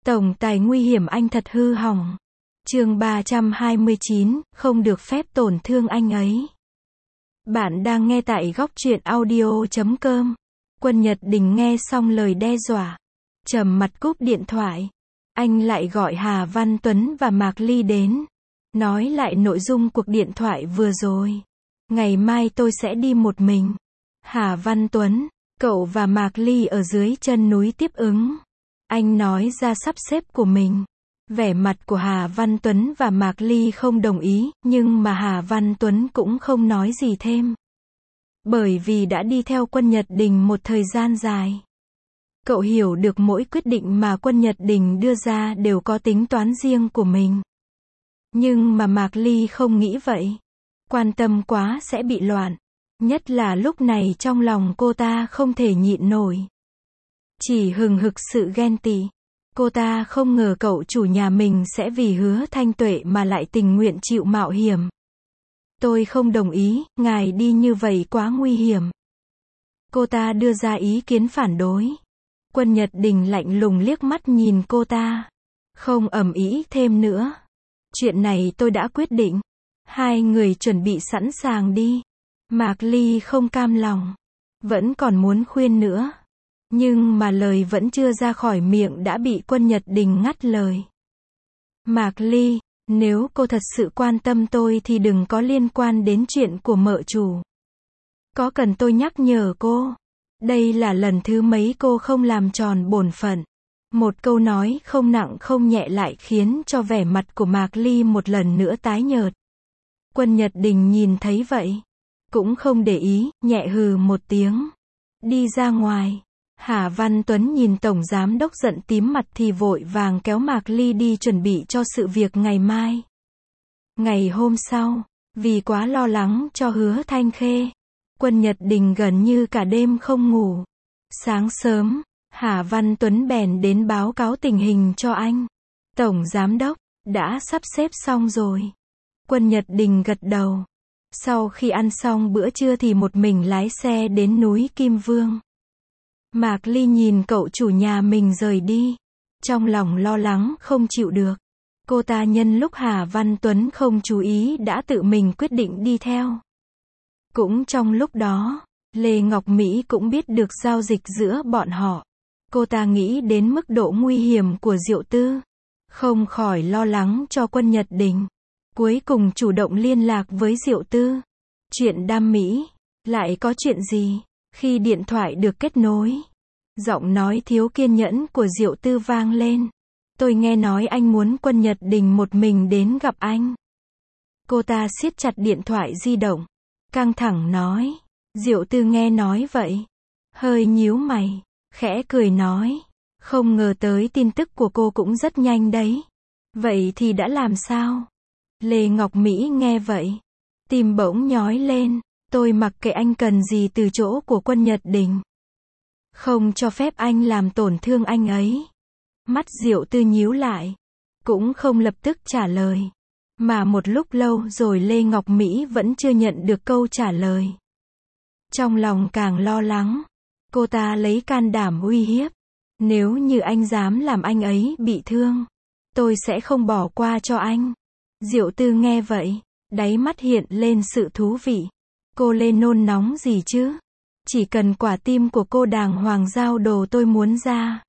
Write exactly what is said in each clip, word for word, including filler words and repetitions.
Tổng tài nguy hiểm anh thật hư hỏng. Chương ba trăm hai mươi chín, không được phép tổn thương anh ấy. Bạn đang nghe tại góc truyện audio chấm com. Quân Nhật Đình nghe xong lời đe dọa, trầm mặt cúp điện thoại. Anh lại gọi Hà Văn Tuấn và Mạc Ly đến, nói lại nội dung cuộc điện thoại vừa rồi. Ngày mai tôi sẽ đi một mình. Hà Văn Tuấn, cậu và Mạc Ly ở dưới chân núi tiếp ứng. Anh nói ra sắp xếp của mình. Vẻ mặt của Hà Văn Tuấn và Mạc Ly không đồng ý, nhưng mà Hà Văn Tuấn cũng không nói gì thêm. Bởi vì đã đi theo Quân Nhật Đình một thời gian dài. Cậu hiểu được mỗi quyết định mà Quân Nhật Đình đưa ra đều có tính toán riêng của mình. Nhưng mà Mạc Ly không nghĩ vậy. Quan tâm quá sẽ bị loạn. Nhất là lúc này trong lòng cô ta không thể nhịn nổi. Chỉ hừng hực sự ghen tị. Cô ta không ngờ cậu chủ nhà mình sẽ vì Hứa Thanh Tuệ mà lại tình nguyện chịu mạo hiểm. Tôi không đồng ý, ngài đi như vậy quá nguy hiểm. Cô ta đưa ra ý kiến phản đối. Quân Nhật Đình lạnh lùng liếc mắt nhìn cô ta. Không ầm ĩ thêm nữa. Chuyện này tôi đã quyết định. Hai người chuẩn bị sẵn sàng đi. Mạc Ly không cam lòng. Vẫn còn muốn khuyên nữa. Nhưng mà lời vẫn chưa ra khỏi miệng đã bị Quân Nhật Đình ngắt lời. Mạc Ly, nếu cô thật sự quan tâm tôi thì đừng có liên quan đến chuyện của mợ chủ. Có cần tôi nhắc nhở cô? Đây là lần thứ mấy cô không làm tròn bổn phận. Một câu nói không nặng không nhẹ lại khiến cho vẻ mặt của Mạc Ly một lần nữa tái nhợt. Quân Nhật Đình nhìn thấy vậy, cũng không để ý, nhẹ hừ một tiếng. Đi ra ngoài. Hà Văn Tuấn nhìn Tổng Giám Đốc giận tím mặt thì vội vàng kéo Mạc Ly đi chuẩn bị cho sự việc ngày mai. Ngày hôm sau, vì quá lo lắng cho Hứa Thanh Khê, Quân Nhật Đình gần như cả đêm không ngủ. Sáng sớm, Hà Văn Tuấn bèn đến báo cáo tình hình cho anh. Tổng Giám Đốc, đã sắp xếp xong rồi. Quân Nhật Đình gật đầu. Sau khi ăn xong bữa trưa thì một mình lái xe đến núi Kim Vương. Mạc Ly nhìn cậu chủ nhà mình rời đi. Trong lòng lo lắng không chịu được. Cô ta nhân lúc Hà Văn Tuấn không chú ý đã tự mình quyết định đi theo. Cũng trong lúc đó, Lê Ngọc Mỹ cũng biết được giao dịch giữa bọn họ. Cô ta nghĩ đến mức độ nguy hiểm của Diệu Tư. Không khỏi lo lắng cho Quân Nhật Đình. Cuối cùng chủ động liên lạc với Diệu Tư. Chuyện đam mỹ. Lại có chuyện gì? Khi điện thoại được kết nối, giọng nói thiếu kiên nhẫn của Diệu Tư vang lên. Tôi nghe nói anh muốn Quân Nhật Đình một mình đến gặp anh. Cô ta siết chặt điện thoại di động, căng thẳng nói. Diệu Tư nghe nói vậy, hơi nhíu mày, khẽ cười nói. Không ngờ tới tin tức của cô cũng rất nhanh đấy. Vậy thì đã làm sao? Lê Ngọc Mỹ nghe vậy, tim bỗng nhói lên. Tôi mặc kệ anh cần gì từ chỗ của Quân Nhật Đình. Không cho phép anh làm tổn thương anh ấy. Mắt Diệu Tư nhíu lại, cũng không lập tức trả lời. Mà một lúc lâu rồi Lê Ngọc Mỹ vẫn chưa nhận được câu trả lời. Trong lòng càng lo lắng, cô ta lấy can đảm uy hiếp. Nếu như anh dám làm anh ấy bị thương, tôi sẽ không bỏ qua cho anh. Diệu Tư nghe vậy, đáy mắt hiện lên sự thú vị. Cô lên nôn nóng gì chứ? Chỉ cần quả tim của cô đàng hoàng giao đồ tôi muốn ra.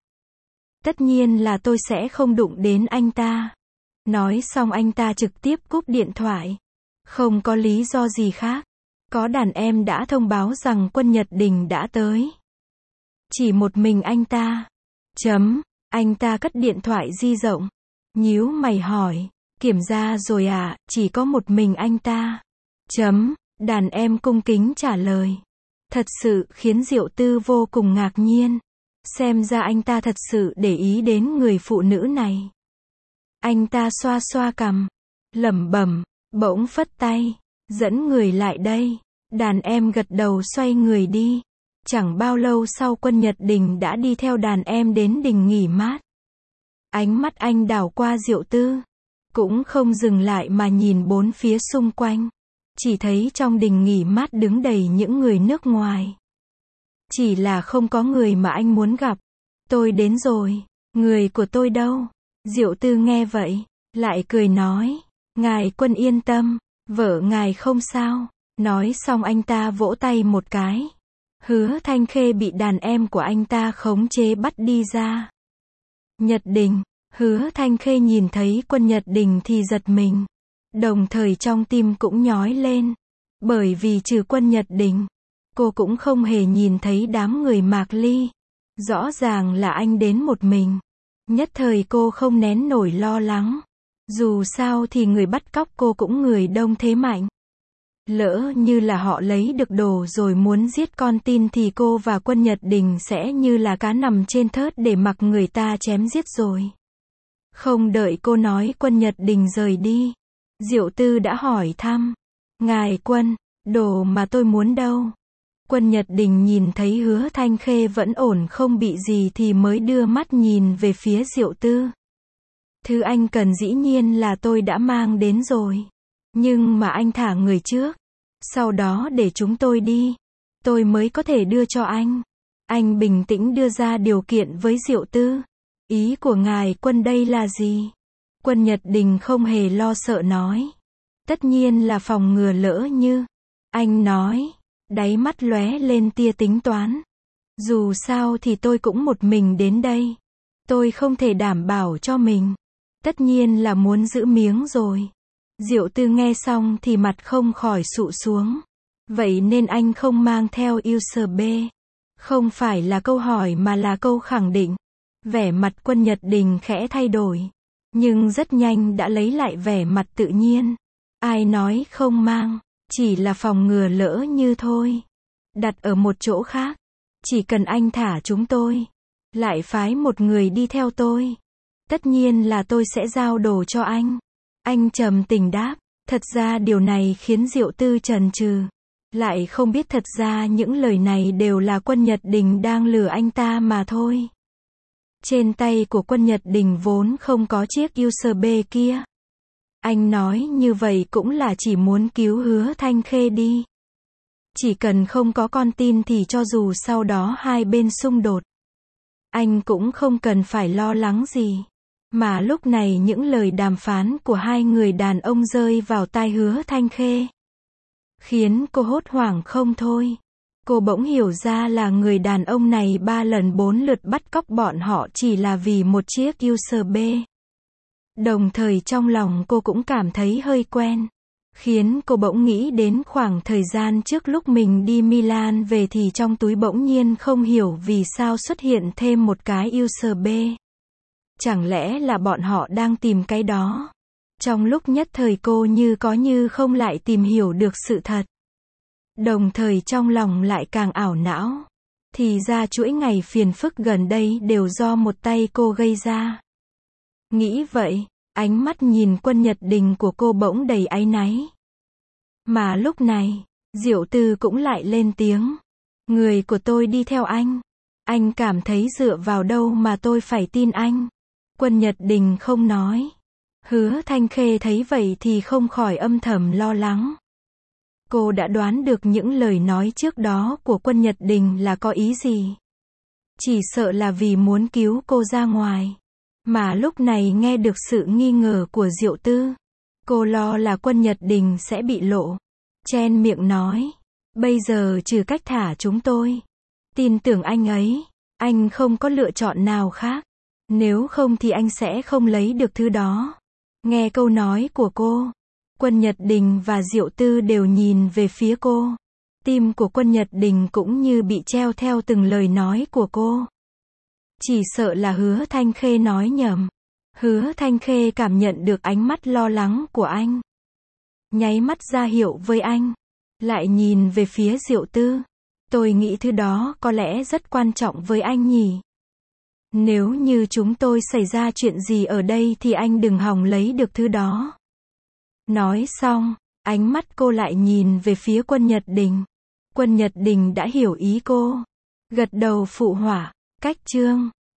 Tất nhiên là tôi sẽ không đụng đến anh ta. Nói xong anh ta trực tiếp cúp điện thoại. Không có lý do gì khác. Có đàn em đã thông báo rằng Quân Nhật Đình đã tới. Chỉ một mình anh ta. Chấm. Anh ta cất điện thoại di động. Nhíu mày hỏi. Kiểm tra rồi à, chỉ có một mình anh ta. Chấm. Đàn em cung kính trả lời. Thật sự khiến Diệu Tư vô cùng ngạc nhiên. Xem ra anh ta thật sự để ý đến người phụ nữ này. Anh ta xoa xoa cằm, lẩm bẩm, bỗng phất tay, dẫn người lại đây. Đàn em gật đầu xoay người đi. Chẳng bao lâu sau Quân Nhật Đình đã đi theo đàn em đến đình nghỉ mát. Ánh mắt anh đảo qua Diệu Tư, cũng không dừng lại mà nhìn bốn phía xung quanh. Chỉ thấy trong đình nghỉ mát đứng đầy những người nước ngoài. Chỉ là không có người mà anh muốn gặp. Tôi đến rồi. Người của tôi đâu? Diệu Tư nghe vậy, lại cười nói, ngài Quân yên tâm, vợ ngài không sao. Nói xong anh ta vỗ tay một cái. Hứa Thanh Khê bị đàn em của anh ta khống chế bắt đi ra. Nhật Đình, Hứa Thanh Khê nhìn thấy Quân Nhật Đình thì giật mình. Đồng thời trong tim cũng nhói lên. Bởi vì trừ Quân Nhật Đình, cô cũng không hề nhìn thấy đám người Mạc Ly. Rõ ràng là anh đến một mình. Nhất thời cô không nén nổi lo lắng. Dù sao thì người bắt cóc cô cũng người đông thế mạnh. Lỡ như là họ lấy được đồ rồi muốn giết con tin thì cô và Quân Nhật Đình sẽ như là cá nằm trên thớt để mặc người ta chém giết rồi. Không đợi cô nói Quân Nhật Đình rời đi, Diệu Tư đã hỏi thăm. Ngài Quân, đồ mà tôi muốn đâu? Quân Nhật Đình nhìn thấy Hứa Thanh Khê vẫn ổn không bị gì thì mới đưa mắt nhìn về phía Diệu Tư. Thứ anh cần dĩ nhiên là tôi đã mang đến rồi. Nhưng mà anh thả người trước. Sau đó để chúng tôi đi. Tôi mới có thể đưa cho anh. Anh bình tĩnh đưa ra điều kiện với Diệu Tư. Ý của ngài Quân đây là gì? Quân Nhật Đình không hề lo sợ nói. Tất nhiên là phòng ngừa lỡ như. Anh nói. Đáy mắt lóe lên tia tính toán. Dù sao thì tôi cũng một mình đến đây. Tôi không thể đảm bảo cho mình. Tất nhiên là muốn giữ miếng rồi. Diệu Tư nghe xong thì mặt không khỏi sụ xuống. Vậy nên anh không mang theo user B. Không phải là câu hỏi mà là câu khẳng định. Vẻ mặt Quân Nhật Đình khẽ thay đổi. Nhưng rất nhanh đã lấy lại vẻ mặt tự nhiên. Ai nói không mang, chỉ là phòng ngừa lỡ như thôi. Đặt ở một chỗ khác. Chỉ cần anh thả chúng tôi. Lại phái một người đi theo tôi. Tất nhiên là tôi sẽ giao đồ cho anh. Anh trầm tình đáp. Thật ra điều này khiến Diệu Tư chần chừ. Lại không biết thật ra những lời này đều là Quân Nhật Đình đang lừa anh ta mà thôi. Trên tay của Quân Nhật Đình vốn không có chiếc user B kia. Anh nói như vậy cũng là chỉ muốn cứu Hứa Thanh Khê đi. Chỉ cần không có con tin thì cho dù sau đó hai bên xung đột, anh cũng không cần phải lo lắng gì. Mà lúc này những lời đàm phán của hai người đàn ông rơi vào tai Hứa Thanh Khê. Khiến cô hốt hoảng không thôi. Cô bỗng hiểu ra là người đàn ông này ba lần bốn lượt bắt cóc bọn họ chỉ là vì một chiếc user B. Đồng thời trong lòng cô cũng cảm thấy hơi quen. Khiến cô bỗng nghĩ đến khoảng thời gian trước lúc mình đi Milan về thì trong túi bỗng nhiên không hiểu vì sao xuất hiện thêm một cái user B. Chẳng lẽ là bọn họ đang tìm cái đó? Trong lúc nhất thời cô như có như không lại tìm hiểu được sự thật. Đồng thời trong lòng lại càng ảo não. Thì ra chuỗi ngày phiền phức gần đây đều do một tay cô gây ra. Nghĩ vậy, ánh mắt nhìn Quân Nhật Đình của cô bỗng đầy áy náy. Mà lúc này, Diệu Tư cũng lại lên tiếng. Người của tôi đi theo anh. Anh cảm thấy dựa vào đâu mà tôi phải tin anh? Quân Nhật Đình không nói. Hứa Thanh Khê thấy vậy thì không khỏi âm thầm lo lắng. Cô đã đoán được những lời nói trước đó của Quân Nhật Đình là có ý gì. Chỉ sợ là vì muốn cứu cô ra ngoài. Mà lúc này nghe được sự nghi ngờ của Diệu Tư. Cô lo là Quân Nhật Đình sẽ bị lộ. Chen miệng nói. Bây giờ trừ cách thả chúng tôi. Tin tưởng anh ấy. Anh không có lựa chọn nào khác. Nếu không thì anh sẽ không lấy được thứ đó. Nghe câu nói của cô. Quân Nhật Đình và Diệu Tư đều nhìn về phía cô. Tim của Quân Nhật Đình cũng như bị treo theo từng lời nói của cô. Chỉ sợ là Hứa Thanh Khê nói nhầm. Hứa Thanh Khê cảm nhận được ánh mắt lo lắng của anh. Nháy mắt ra hiệu với anh. Lại nhìn về phía Diệu Tư. Tôi nghĩ thứ đó có lẽ rất quan trọng với anh nhỉ. Nếu như chúng tôi xảy ra chuyện gì ở đây thì anh đừng hòng lấy được thứ đó. Nói xong, ánh mắt cô lại nhìn về phía Quân Nhật Đình. Quân Nhật Đình đã hiểu ý cô. Gật đầu phụ họa. Cách chương